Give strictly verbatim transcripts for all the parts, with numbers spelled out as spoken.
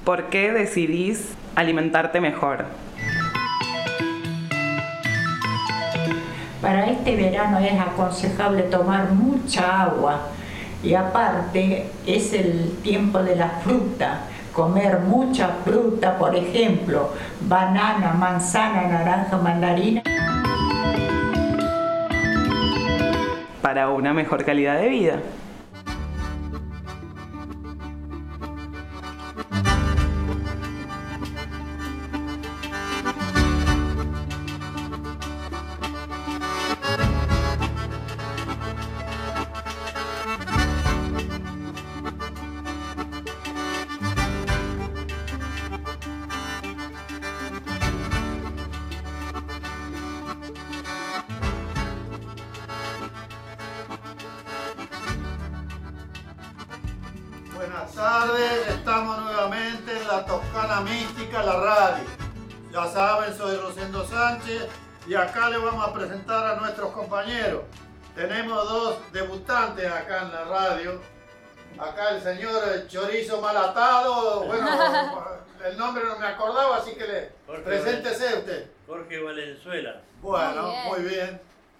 ¿Por qué decidís alimentarte mejor? Para este verano es aconsejable tomar mucha agua y aparte es el tiempo de la fruta, comer mucha fruta, por ejemplo, banana, manzana, naranja, mandarina. Para una mejor calidad de vida. Buenas tardes, estamos nuevamente en la Toscana Mística, la radio. Ya saben, soy Rosendo Sánchez y acá les vamos a presentar a nuestros compañeros. Tenemos dos debutantes acá en la radio. Acá el señor Chorizo Malatado, bueno, el nombre no me acordaba, así que le Jorge preséntese Valen- usted. Jorge Valenzuela. Bueno, Muy bien. muy bien.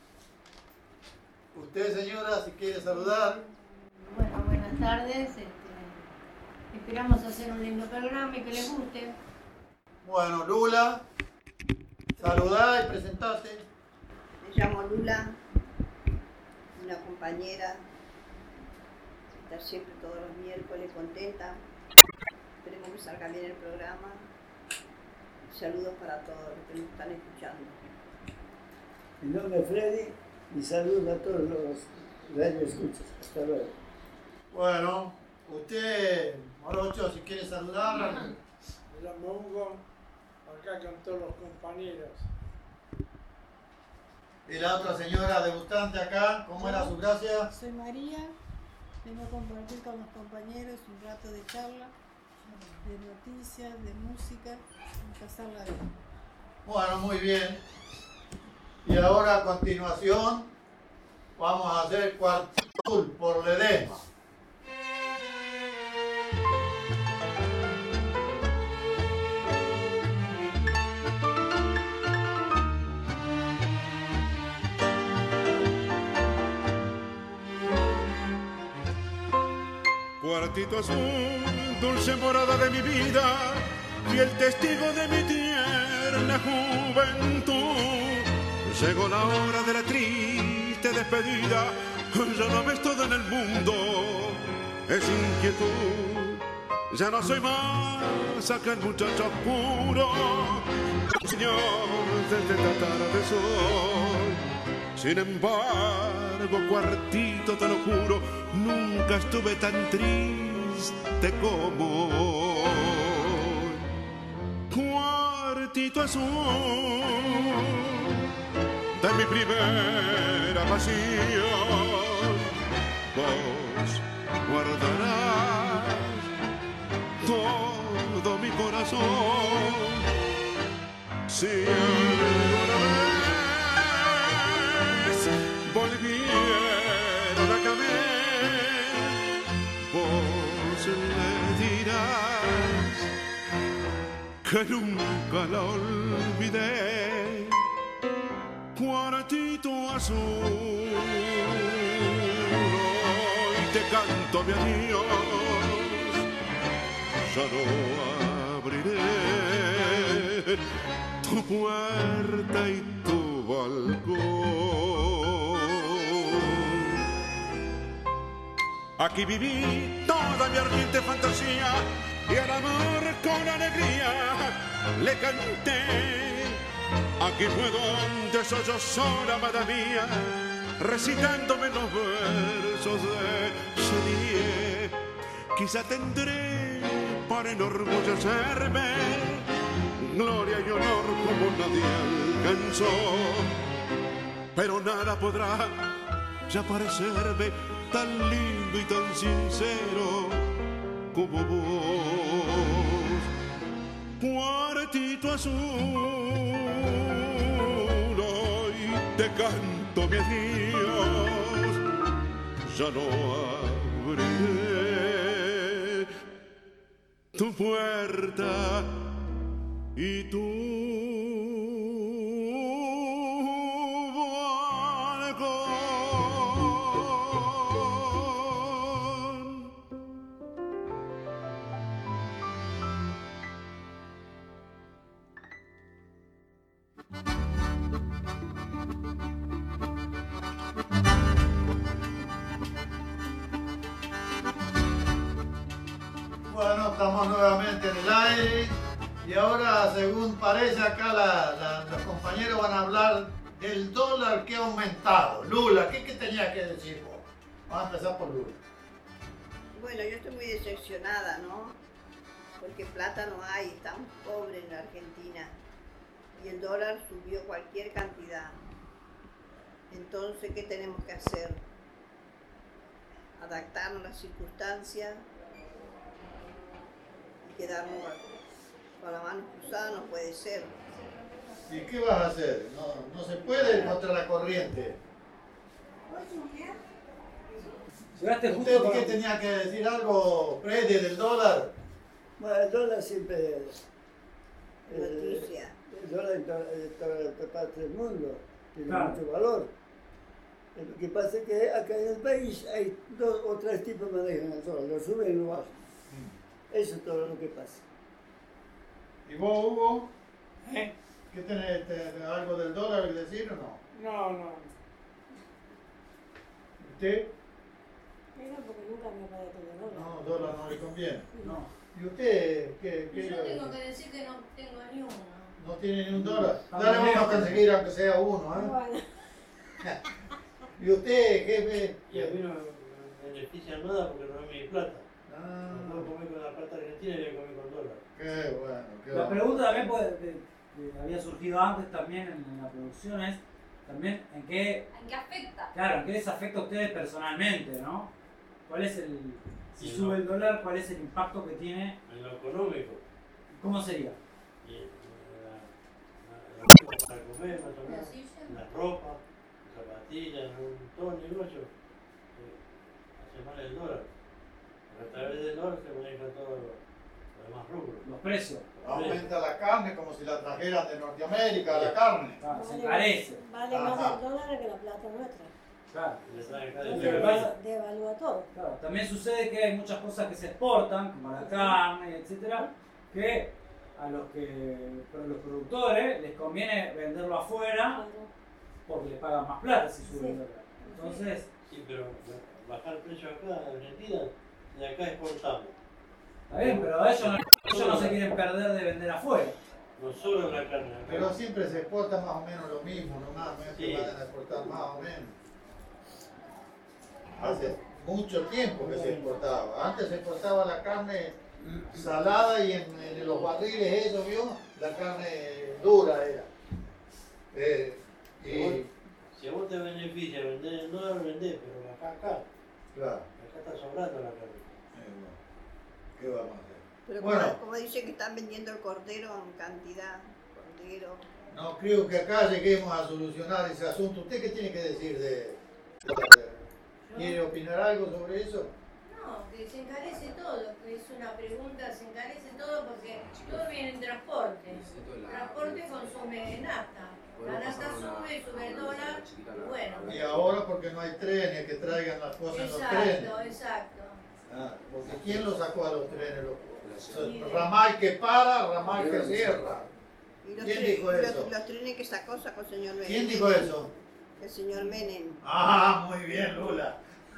Usted, señora, si quiere saludar. Bueno, buenas tardes. Este, esperamos hacer un lindo programa y que les guste. Bueno, Lula, saludá y presentate. Me llamo Lula, una compañera, estar siempre todos los miércoles contenta. Esperemos que salga bien el programa. Saludos para todos los que nos están escuchando. Mi nombre es Freddy y saludo a todos los radioescuchas. Hasta luego. Bueno, usted, Morocho, si quiere saludar. Me llamo Hugo, acá con todos los compañeros. Y la otra señora debutante acá, ¿cómo era su gracia? Soy María, vengo a compartir con los compañeros un rato de charla, de noticias, de música, y pasarla bien. Bueno, muy bien. Y ahora a continuación vamos a hacer Cuartito Azul por Ledesma. Cuartito azul, dulce morada de mi vida, fiel testigo de mi tierna juventud. Llegó la hora de la triste despedida, ya no ves todo en el mundo, es inquietud. Ya no soy más aquel muchacho puro, señor desde esta tarde soy. Sin embargo, Cuartito, te lo juro, nunca estuve tan triste como hoy. Cuartito azul de mi primera pasión, vos guardarás todo mi corazón. Si alguna vez volvieron a caer, vos le dirás que nunca la olvidé. Cuartito azul, hoy te canto mi adiós, ya no abriré tu puerta y tu balcón. Aquí viví toda mi ardiente fantasía y al amor con alegría le canté. Aquí fue donde soy yo sola, amada mía, recitándome los versos de Chenier. Quizá tendré para enorgullecerme gloria y honor como nadie alcanzó, pero nada podrá ya parecerme tan lindo y tan sincero como vos. Cuartito azul, hoy te canto mi adiós, ya no abriré tu puerta y tu balcón. Bueno, estamos nuevamente en el aire y ahora, según parece acá, la- la- los compañeros van a hablar del dólar que ha aumentado. Lula, ¿qué, qué tenías que decir vos? Vamos a empezar por Lula. Bueno, yo estoy muy decepcionada, ¿no? Porque plata no hay, estamos pobres en la Argentina y el dólar subió cualquier cantidad. Entonces, ¿qué tenemos que hacer? Adaptarnos a las circunstancias y quedarnos con la mano cruzada no puede ser. ¿Y qué vas a hacer? No, no se puede ir contra la corriente. Llegaste ¿Usted justo qué para- tenía que decir algo, Freddy, del dólar? Bueno, el dólar siempre es. Noticia. El dólar en toda, en toda- en toda parte del mundo tiene Claro. mucho valor. Lo que pasa es que acá en el país hay dos o tres tipos que manejan el dólar, lo suben y lo bajan. Eso es todo lo que pasa. ¿Y vos, Hugo? ¿Eh? ¿Qué tenés te- algo del dólar que decir o no? No, no. ¿Usted? Pero porque nunca me pagué con el dólar. No, dólar no le conviene. No. ¿Y usted qué, Y qué yo iba a tengo decir? que decir que no tengo ni uno. No tiene ni un dólar. Ah, Dale, vamos a bueno. conseguir aunque sea uno, ¿eh? Bueno, ¿Y usted, jefe? Y a mí no me beneficia nada porque no es mi plata. No Ah, puedo comer con la plata argentina y voy a comer con dólar. qué bueno, qué La bueno. pregunta también puede, de- de- había surgido antes también en, en la producción es también en qué, ¿en qué afecta? claro, en qué les afecta a ustedes personalmente, ¿no? ¿Cuál es el, si Sí, sube no. el dólar, cuál es el impacto que tiene? En lo económico. ¿Cómo sería? Y eh, la, la, la cosa para comer, más o ¿La menos. silla? La ropa, zapatillas, un, todo el negocio. Eh, hace mal el dólar. Pero a través del dólar se manejan todos los, los demás rubros. Los precios. Aumenta la carne como si la trajeran de Norteamérica, la carne. Claro, se encarece. Vale Ajá. más el dólar que la plata nuestra. Claro. Y le traen acá de Entonces, Uruguay. pasa- Devalúa todo. Claro, también sucede que hay muchas cosas que se exportan, como la carne, etcétera, que a los que pero los productores les conviene venderlo afuera Claro. porque le pagan más plata si sube Sí. el dólar. Entonces, Sí, pero bajar el precio acá en Argentina, de acá exportamos. está bien, pero ellos no, ellos no se quieren perder de vender afuera. No solo la carne. acá. Pero siempre se exporta más o menos lo mismo, nomás, no es que Sí. vayan a exportar más o menos. Hace mucho tiempo que se exportaba. Antes se exportaba la carne salada y en, en los barriles eso, ¿vio? La carne dura era. Eh, y, Si a vos te beneficia vender en dólar, vendés, pero acá, acá, claro, acá está sobrando la carne. eh, bueno, ¿qué vamos a hacer? Pero Bueno. como, como dice que están vendiendo el cordero en cantidad, cordero. No creo que acá lleguemos a solucionar ese asunto. ¿Usted qué tiene que decir de... ¿Quiere opinar algo sobre eso? No, que se encarece todo, que es una pregunta, se encarece todo porque todo viene en transporte. El transporte consume nafta. La nafta sube, sube el dólar, y bueno. Y ahora porque no hay trenes que traigan las cosas en los trenes. Exacto, exacto. Ah, porque ¿quién lo sacó a los trenes? Los- Ramal que para, ramal que cierra. Y los, ¿Quién tre- dijo y los- eso? los trenes que sacó, sacó el señor Menem. ¿Quién dijo eso? El señor Menem. Ah, muy bien, Lula.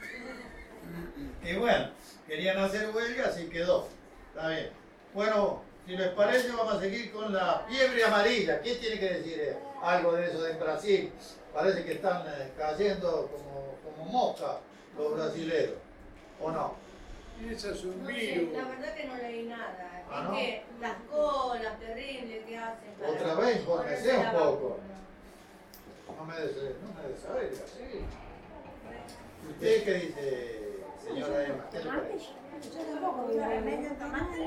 Y bueno, querían hacer huelga, así quedó. Está bien. Bueno, si les parece, vamos a seguir con la fiebre amarilla. ¿Quién tiene que decir eh, algo de eso de Brasil? Parece que están eh, cayendo como, como moscas los brasileros. ¿O no? Eso es un No sé, virus. la verdad que no leí nada. Ah, es ¿no? que las colas terribles que hacen. para Otra vez, ponerse informese un la poco. vacuna. No me, des, no me desahogue, sí. ¿Usted qué dice, señora Emma? ¿Qué le parece? Yo tampoco vi la media tamaño.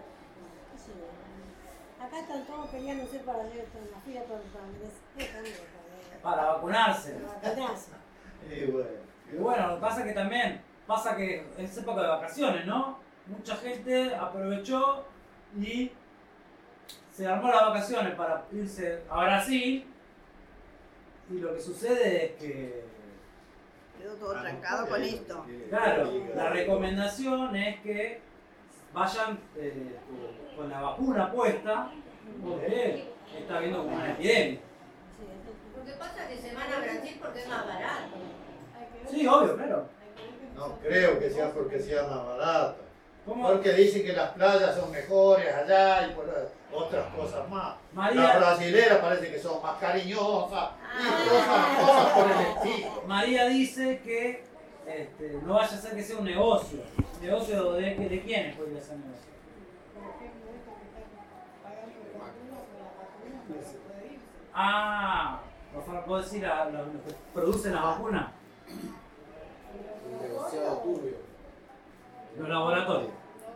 Acá están todos peleándose para hacer en la fila para Para vacunarse. vacunarse. Y bueno. Y bueno, lo que pasa que también, pasa que es época de vacaciones, ¿no? mucha gente aprovechó y se armó las vacaciones para irse a Brasil. Y lo que sucede es que... Quedó todo trancado con esto. Claro, la recomendación es que vayan eh, con la vacuna puesta, porque está habiendo como una epidemia. Lo que pasa es que se van a Brasil porque es más barato. Sí, obvio, claro. No creo que sea porque sea más barato. ¿Cómo? Porque dicen que las playas son mejores allá y por otras cosas más. María- Las brasileras parece que son más cariñosas y cosas, cosas por el estilo. María dice que este, no vaya a ser que sea un negocio. ¿Negocio de, de quiénes podría ser negocio? Ah, ¿puedo decir a los que producen las vacunas? Demasiado turbio. Los laboratorios.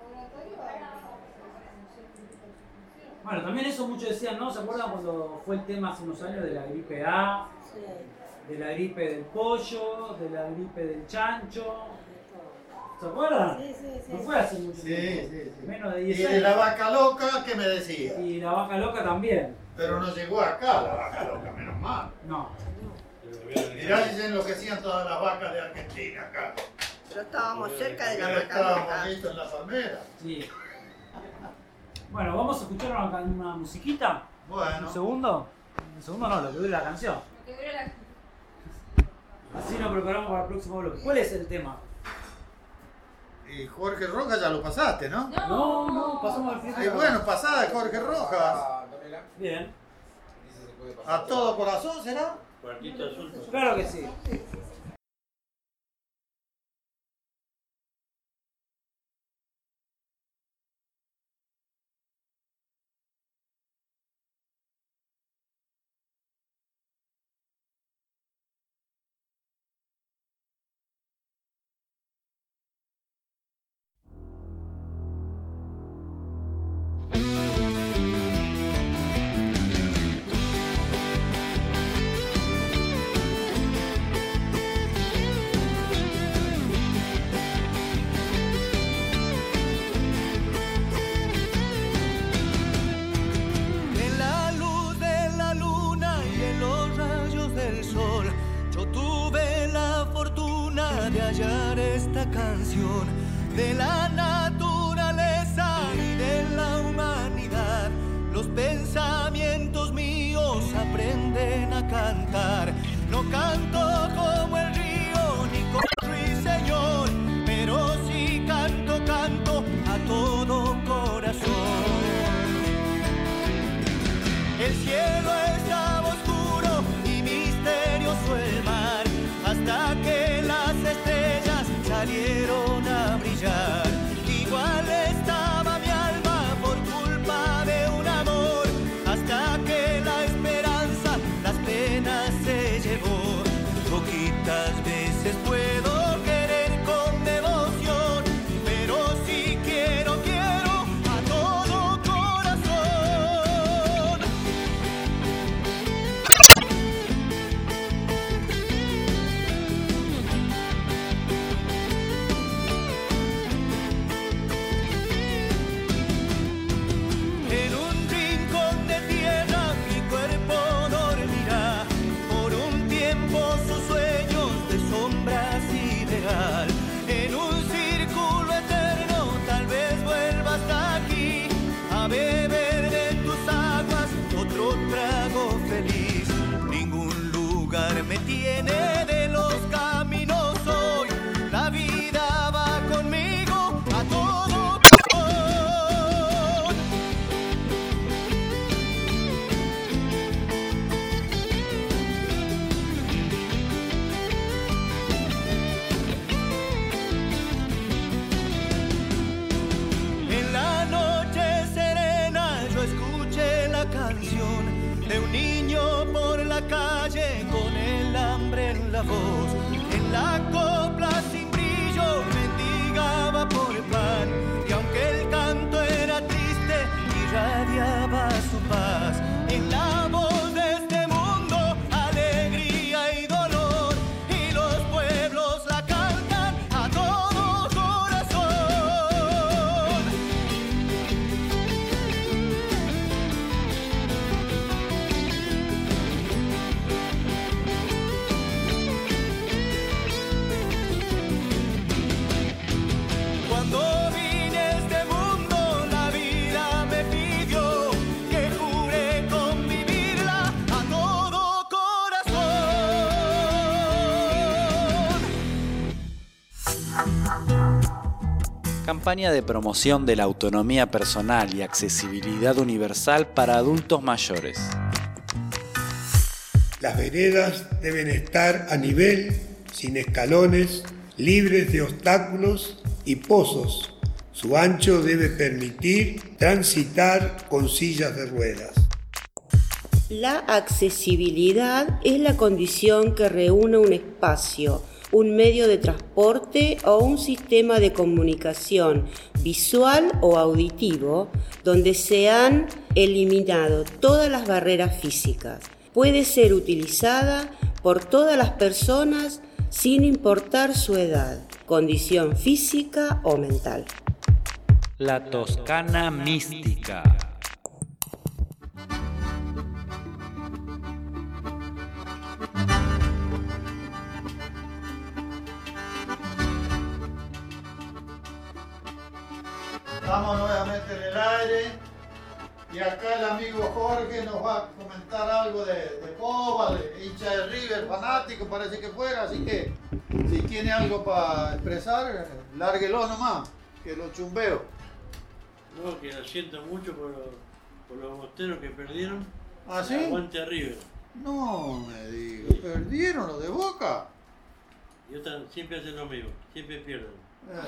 Bueno, también eso muchos decían, ¿no? ¿Se acuerdan cuando fue el tema hace unos años de la gripe A? De la gripe del pollo, de la gripe del chancho. ¿Se acuerdan? Sí, sí, sí. No fue hace mucho Sí, tiempo. sí, sí. Menos de Y diez de años. la vaca loca, ¿qué me decía? Y la vaca loca también. Pero no llegó acá la vaca loca, menos mal. No. Mirá si se enloquecían todas las vacas de Argentina acá. Pero estábamos cerca de la Pero vaca estábamos loca. listos en la palmera. Sí. Bueno, vamos a escuchar una, una musiquita. Bueno. ¿Un segundo? Un segundo no, lo que dure la canción. Así nos preparamos para el próximo bloque. ¿Cuál es el tema? Y Jorge Rojas ya lo pasaste, ¿no? No, no, pasamos al final. Ay, bueno, pasada de Jorge Rojas. Bien. A todo corazón, ¿será? Cuartito azul. Claro que sí. En la luz de la luna y en los rayos del sol, yo tuve la fortuna de hallar esta canción de la naturaleza y de la humanidad. Los pensamientos míos aprenden a cantar. No canto como el río ni como el ruiseñor, pero sí canto, canto a todo corazón. El cielo estaba oscuro y misterioso el mar, hasta que las estrellas salieron a brillar. Igual estaba mi alma por culpa de un amor, hasta que la esperanza las penas se llevó. Poquitas veces puedo querer con devoción, pero si quiero, quiero a todo corazón. En un rincón de tierra mi cuerpo dormirá, por un tiempo sus sueños de sombras ideal. En un círculo eterno tal vez vuelva hasta aquí, a beber de tus aguas otro trago feliz. Ningún lugar me tiene de los caminos hoy, la vida va conmigo a todo corazón. En la noche serena yo escuché la canción de un niño por la calle con el hambre en la voz. En la copla sin brillo mendigaba por el pan, y aunque el canto era triste irradiaba su paz. En la voz de este mundo alegría y dolor, y los pueblos la cantan a todo corazón. Campaña de promoción de la autonomía personal y accesibilidad universal para adultos mayores. Las veredas deben estar a nivel, sin escalones, libres de obstáculos y pozos. Su ancho debe permitir transitar con sillas de ruedas. La accesibilidad es la condición que reúne un espacio, un medio de transporte o un sistema de comunicación visual o auditivo donde se han eliminado todas las barreras físicas. Puede ser utilizada por todas las personas sin importar su edad, condición física o mental. La Toscana Mística. Estamos nuevamente en el aire y acá el amigo Jorge nos va a comentar algo de, de Boba, de hincha de River, fanático parece que fuera, así que si tiene algo para expresar, lárguelo nomás, que lo chumbeo. No, que lo siento mucho por, por los bosteros que perdieron. ¿Ah, sí? Aguante a River. No me digas, ¿perdieron los de Boca? Y otras siempre hacen lo mismo, siempre pierden.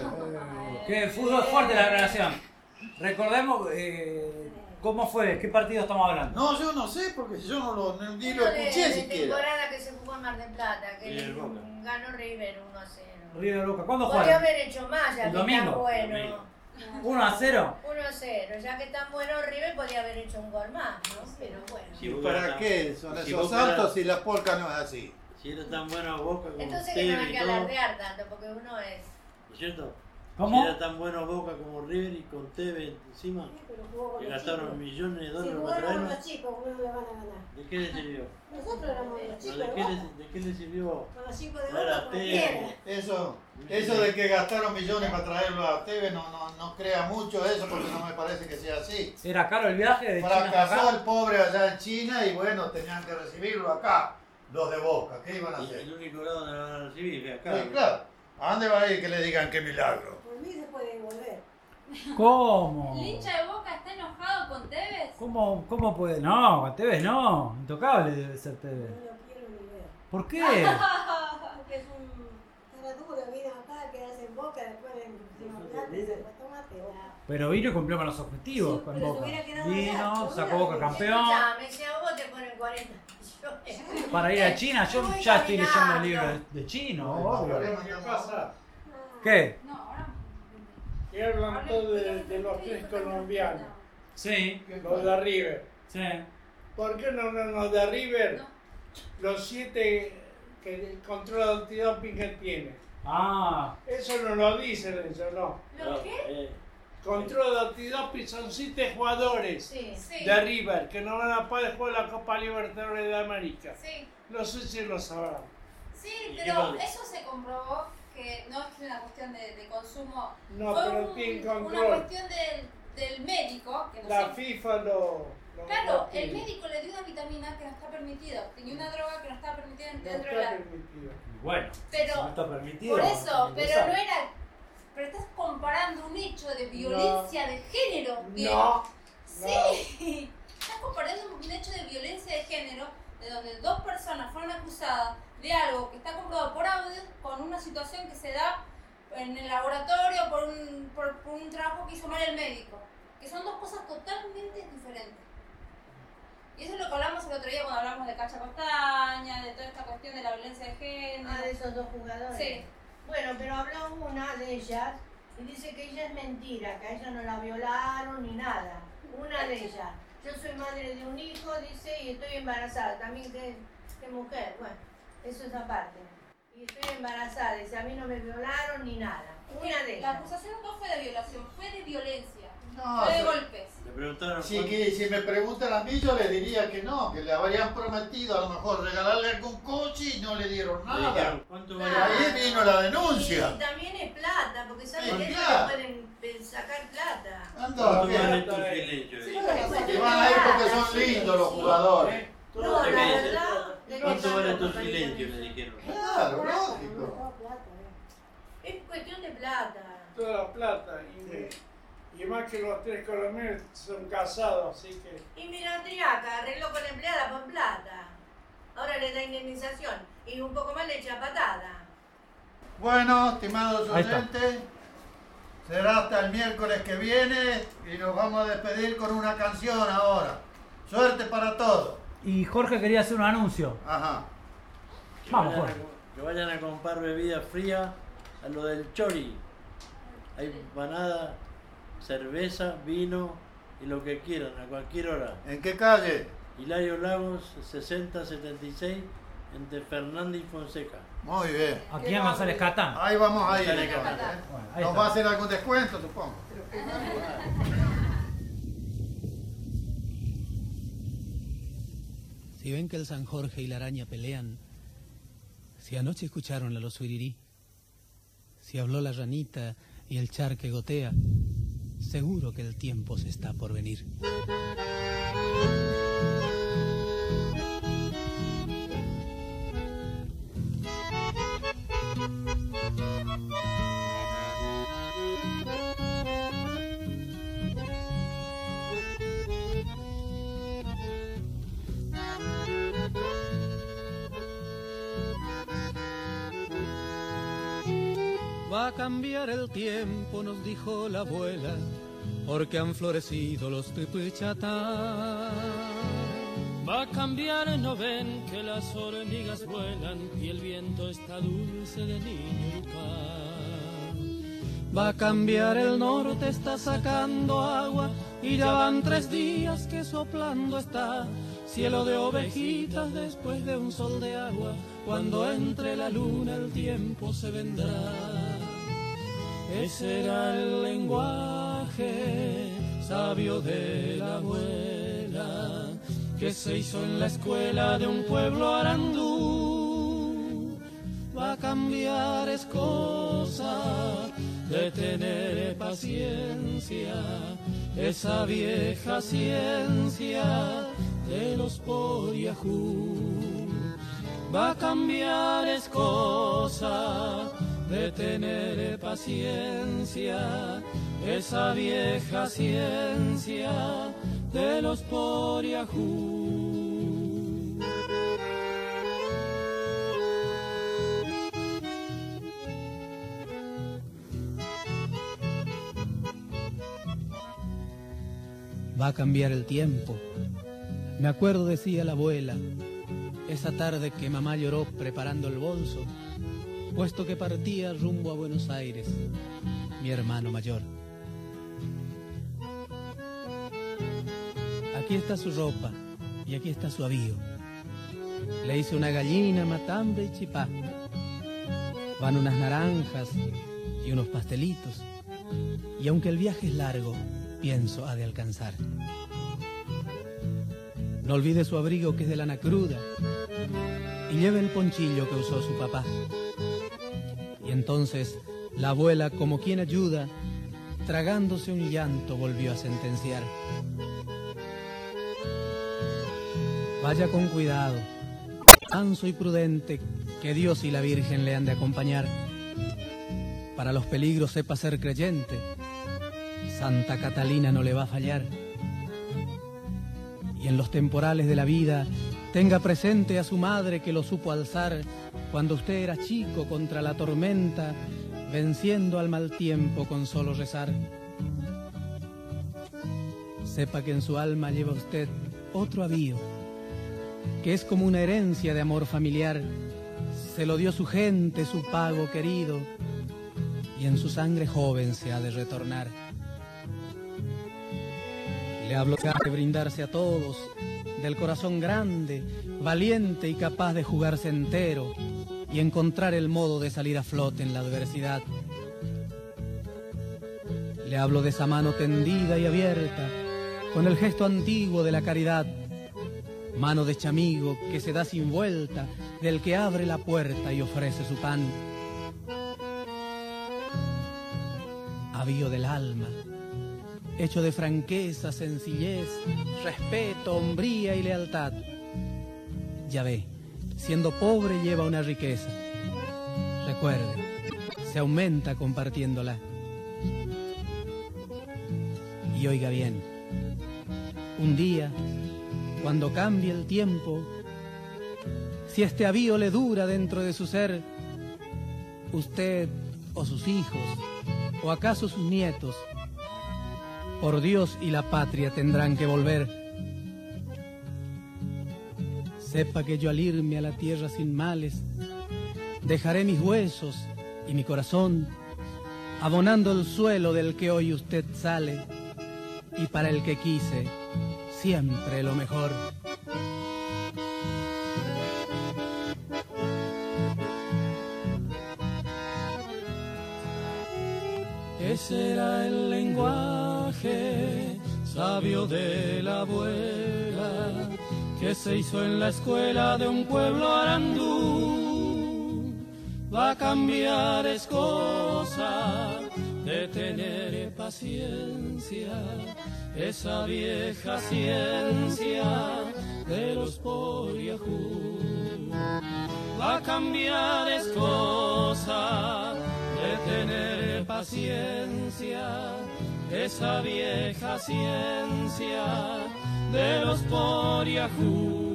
Que fútbol fuerte la relación. Recordemos eh, cómo fue, qué partido estamos hablando. No, yo no sé, porque yo no lo, ni lo Uno de, escuché de siquiera. temporada que se jugó en Mar del Plata, que River Boca. ganó River uno a cero. River Boca. ¿Cuándo Podría jugaron? haber hecho más, ya ¿El que domingo? está bueno. uno a cero. uno a cero, ya que tan bueno River podría haber hecho un gol más, ¿no? Pero bueno. Si ¿Y Boca para era- qué son si esos Boca saltos era- si la polca no es así? Si era tan bueno Boca como Entonces que no Tevez hay y que todo, alardear tanto, porque uno es... ¿no es cierto? ¿Cómo? Si era tan bueno Boca como River y con Tevez encima, que gastaron millones de Si dólares para jugaron traerlo, los chicos, ¿cómo le van a ganar? ¿de qué le sirvió? Nosotros éramos los ¿No? chicos ¿De, de qué Boca. le, ¿De qué le sirvió? Con los chicos de traer a Boca, Tevez? cualquiera. Eso, eso de que gastaron millones para traerlo a Tevez, no, no, no crea mucho eso porque no me parece que sea así. Era caro el viaje de China hasta Fracasó acá. el pobre allá en China y bueno, tenían que recibirlo acá, los de Boca. ¿Qué iban a Y hacer? el único lado donde lo van a recibir es acá. Sí, claro. ¿A dónde va a ir que le digan qué milagro? Por mí se puede volver. ¿Cómo? ¿El hincha de Boca está enojado con Tevez? ¿Cómo, cómo puede? No, Tevez no. Intocable debe ser Tevez. No lo quiero ni ver. ¿Por qué? Porque es un cara duro, vino acá a quedarse en Boca, después de encima plata, y se fue, tómate la... Pero vino y cumplió con los objetivos Sí, con pero se Boca. hubiera quedado Vino, allá, se sacó hubiera Boca quedado. campeón. Escuchame, si a vos te ponen cuarenta millones. Para ir a China, yo Voy ya estoy leyendo caminando. libros de, de chino, obvio. ¿Qué pasa? ¿Qué? No, ahora. Que hablan todos de, de los tres colombianos, Sí, los de River. sí. ¿Por qué no hablan los de River? Los siete que el control antidoping que tiene. Ah, Eso no lo dicen, eso no. ¿Lo qué? Eh, Control de antidoping son siete jugadores Sí, sí. de River que no van a poder jugar la Copa Libertadores de América. Sí, No sé si lo sabrán. sí, ¿Y qué pero vale? eso se comprobó que no es que una cuestión de, de consumo. No, Fue pero un- tienen una control. cuestión del, del médico, que no La sé. FIFA lo... lo Claro, lo el tiene. médico le dio una vitamina que no está permitida. Tenía una droga que no estaba permitida No dentro de está la. permitido. bueno. Pero- si no está permitido. Por eso, no pero sabe. no era. Pero estás comparando un hecho de violencia de género. bien. No, Sí, estás comparando un hecho de violencia de género de donde dos personas fueron acusadas de algo que está comprobado por audio con una situación que se da en el laboratorio por un, por, por un trabajo que hizo mal el médico. Que son dos cosas totalmente diferentes. Y eso es lo que hablamos el otro día cuando hablamos de Cacha Costaña, de toda esta cuestión de la violencia de género. Ah, de esos dos jugadores. Sí. Bueno, pero habló una de ellas y dice que ella es mentira, que a ella no la violaron ni nada. Una de ellas. Yo soy madre de un hijo, dice, y estoy embarazada. También que, que mujer, bueno, eso es aparte. Y estoy embarazada, dice, a mí no me violaron ni nada. Una de La ellas. acusación no fue de violación, fue de violencia. No, fue de sí. golpes. Le preguntaron Si, cuánto- que, si me preguntan a mí, yo le diría que no, que le habrían prometido a lo mejor regalarle algún coche y no le dieron le nada. dijeron, ¿cuánto Y vale? ahí vino la Y denuncia. también es plata, porque saben Sí, que ellos claro. le pueden eh, sacar plata. Anda, ¿Cuánto ¿qué? vale tu silencio? Sí, Dice. porque Que van a ir porque son lindos los jugadores. No, ¿Qué la me dice? verdad, de ¿Cuánto que vale están tu locos, silencio? maricones. Le dijeron. Claro, lógico. Es cuestión de plata. toda la plata. Y, me, y más que los tres colombianos son casados, así que... Y mira, Triaca arregló con la empleada por plata. Ahora le da indemnización y un poco más le echa patada. Bueno, estimados oyentes, será hasta el miércoles que viene y nos vamos a despedir con una canción ahora. Suerte para todos. Y Jorge quería hacer un anuncio. Ajá. Que Vamos, vayan Jorge. a, que vayan a comprar bebida fría a lo del Chori. Hay empanada, cerveza, vino y lo que quieran, a cualquier hora. ¿En qué calle? Hilario Lagos, sesenta setenta y seis, entre Fernández y Fonseca. Muy bien. Aquí en González Catán. Ahí vamos a ir. González entonces, Catán. ¿eh? Bueno, ahí Nos está. va a hacer algún descuento, supongo. Si ven que el San Jorge y la araña pelean, si anoche escucharon la losuirirí, si habló la ranita y el charque gotea, seguro que el tiempo se está por venir. Va a cambiar el tiempo, nos dijo la abuela, porque han florecido los tepechatá. Va a cambiar, no ven que las hormigas vuelan y el viento está dulce de Niñurucá. Va a cambiar, el norte está sacando agua y ya van tres días que soplando está. Cielo de ovejitas después de un sol de agua, cuando entre la luna el tiempo se vendrá. Ese era el lenguaje sabio de la abuela, que se hizo en la escuela de un pueblo arandú. Va a cambiar, es cosa de tener paciencia, esa vieja ciencia de los poriajú. Va a cambiar, es cosa de tener paciencia, esa vieja ciencia de los poriajú. Va a cambiar el tiempo. Me acuerdo, decía la abuela, esa tarde que mamá lloró preparando el bolso, puesto que partía rumbo a Buenos Aires, mi hermano mayor. Aquí está su ropa y aquí está su avío. Le hice una gallina, matambre y chipá. Van unas naranjas y unos pastelitos. Y aunque el viaje es largo, pienso ha de alcanzar. No olvide su abrigo que es de lana cruda y lleve el ponchillo que usó su papá. Y entonces la abuela, como quien ayuda, tragándose un llanto, volvió a sentenciar: vaya con cuidado, manso y prudente, que Dios y la Virgen le han de acompañar. Para los peligros sepa ser creyente, Santa Catalina no le va a fallar. Y en los temporales de la vida tenga presente a su madre que lo supo alzar cuando usted era chico contra la tormenta, venciendo al mal tiempo con solo rezar. Sepa que en su alma lleva usted otro avío, que es como una herencia de amor familiar. Se lo dio su gente, su pago querido, y en su sangre joven se ha de retornar. Le hablo de brindarse a todos, del corazón grande, valiente y capaz de jugarse entero y encontrar el modo de salir a flote en la adversidad. Le hablo de esa mano tendida y abierta, con el gesto antiguo de la caridad, mano de chamigo que se da sin vuelta, del que abre la puerta y ofrece su pan. Avío del alma, hecho de franqueza, sencillez, respeto, hombría y lealtad. Ya ve, siendo pobre lleva una riqueza. Recuerde, se aumenta compartiéndola. Y oiga bien, un día, cuando cambie el tiempo, si este avío le dura dentro de su ser, usted o sus hijos, o acaso sus nietos, por Dios y la patria tendrán que volver. Sepa que yo al irme a la tierra sin males, dejaré mis huesos y mi corazón, abonando el suelo del que hoy usted sale, y para el que quise siempre lo mejor. Ese era el lenguaje sabio de la abuela que se hizo en la escuela de un pueblo arandú. Va a cambiar es cosa de tener paciencia, esa vieja ciencia de los poriajú. Va a cambiar es cosa de tener paciencia, esa vieja ciencia de los poriajú.